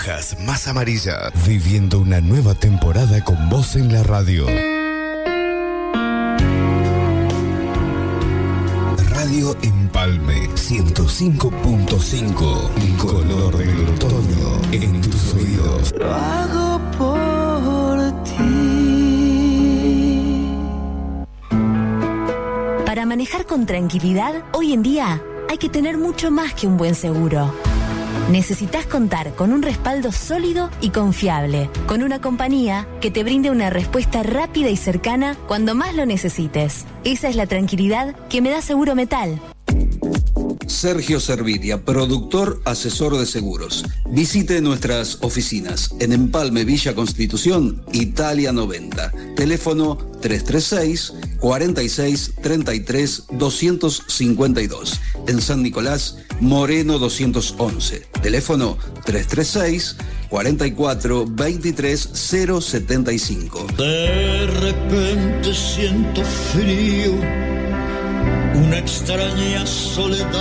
hojas más amarillas, viviendo una nueva temporada con vos en la radio. Radio Empalme 105.5, el color del otoño en tus oídos. Lo hago por ti. Para manejar con tranquilidad, hoy en día hay que tener mucho más que un buen seguro. Necesitas contar con un respaldo sólido y confiable, con una compañía que te brinde una respuesta rápida y cercana cuando más lo necesites. Esa es la tranquilidad que me da Seguro Metal. Sergio Servidia, productor, asesor de seguros. Visite nuestras oficinas en Empalme, Villa Constitución, Italia 90. Teléfono 336 46 33 252. En San Nicolás, Moreno 211. Teléfono 336 44 23 075. De repente siento frío, una extraña soledad.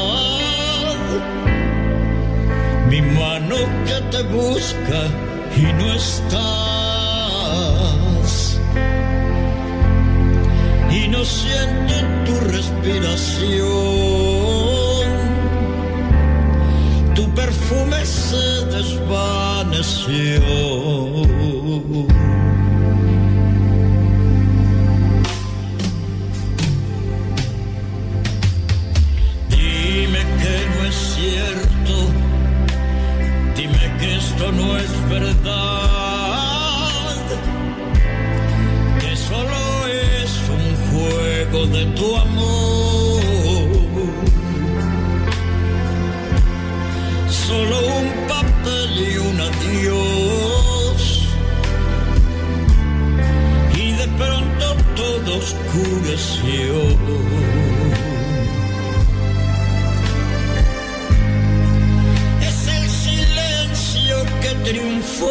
Mi mano que te busca y no estás. Y no siento tu respiración. Tu perfume se desvaneció. Cierto, dime que esto no es verdad, que solo es un juego de tu amor, solo un papel y un adiós, y de pronto todo oscureció. Que triunfó,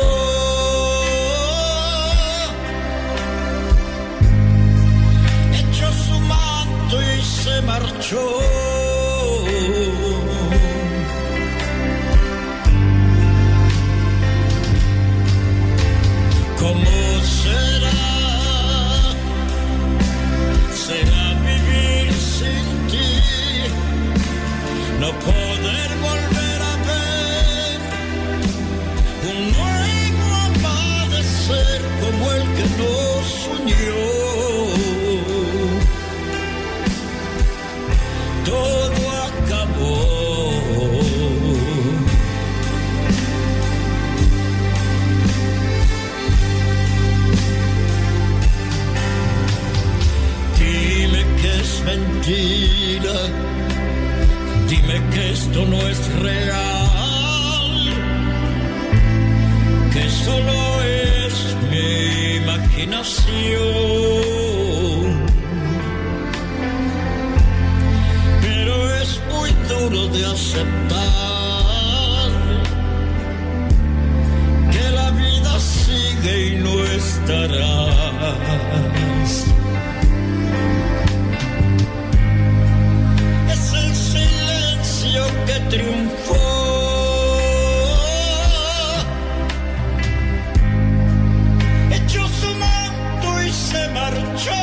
echó su manto y se marchó. ¿Cómo será? Será vivir sin ti, no poder volver a ver un nuevo amanecer como el que nos unió. Todo acabó. Dime que es mentira, dime que esto no es real, que solo es mi imaginación. Pero es muy duro de aceptar que la vida sigue y no estarás. Es el silencio que triunfó. Se marchó.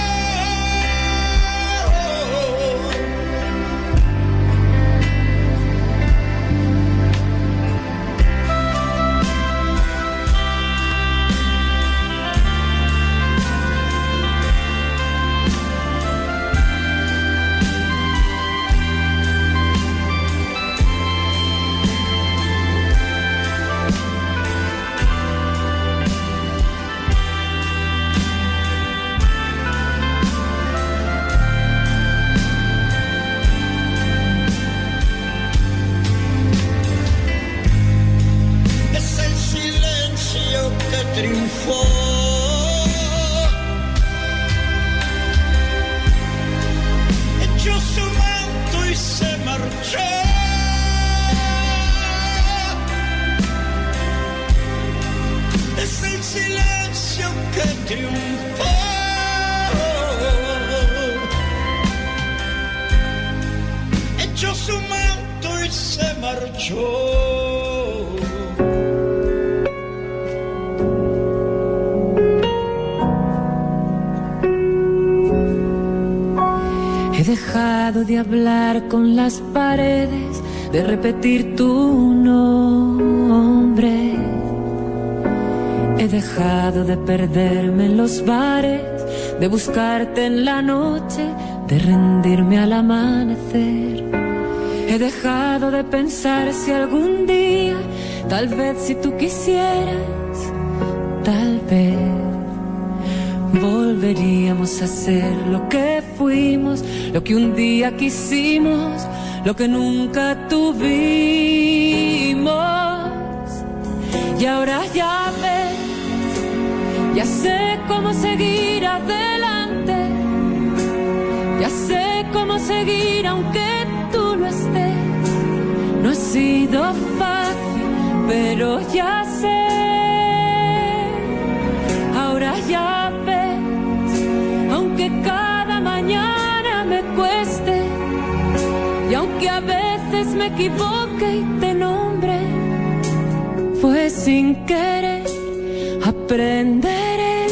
Triunfó, echó su manto y se marchó. Es el silencio que triunfó. Echó su manto y se marchó. He dejado de hablar con las paredes, de repetir tu nombre. He dejado de perderme en los bares, de buscarte en la noche, de rendirme al amanecer. He dejado de pensar si algún día, tal vez si tú quisieras, tal vez volveríamos a ser lo que fuimos, lo que un día quisimos, lo que nunca tuvimos. Y ahora ya ves, ya sé cómo seguir adelante, ya sé cómo seguir aunque tú no estés. No ha sido fácil, pero ya sé. Ahora ya ves, aunque cada mañana me cueste, y aunque a veces me equivoque y te nombre, fue sin querer, aprenderé.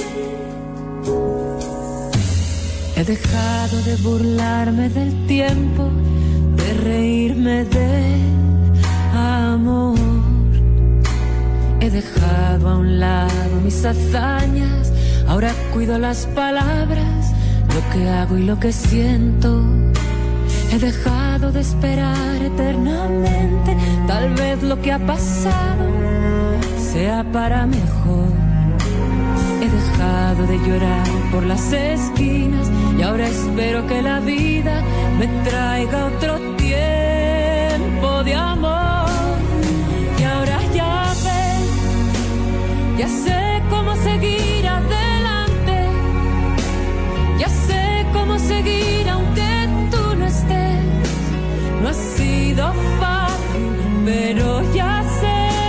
He dejado de burlarme del tiempo, de reírme del amor. He dejado a un lado mis hazañas, ahora cuido las palabras, lo que hago y lo que siento. He dejado de esperar eternamente, tal vez lo que ha pasado sea para mejor. He dejado de llorar por las esquinas y ahora espero que la vida me traiga otro tiempo de amor. Y ahora ya ves, ya sé cómo seguir adelante, ya sé cómo seguir aunque tú no estés. No ha sido fácil, pero ya sé.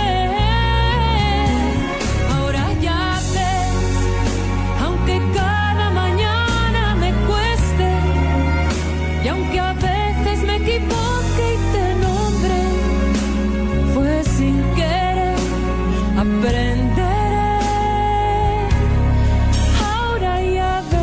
Ahora ya ves, aunque cada mañana me cueste, y aunque a veces me equivoque y te nombre, fue sin querer, aprenderé. Ahora ya ves.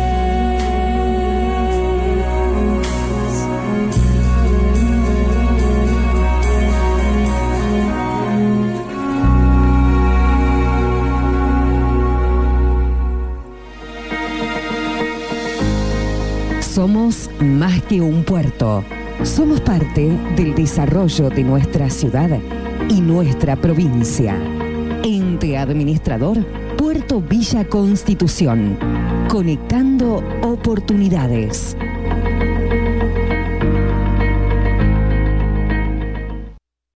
Somos más que un puerto. Somos parte del desarrollo de nuestra ciudad y nuestra provincia. Ente administrador, Puerto Villa Constitución. Conectando oportunidades.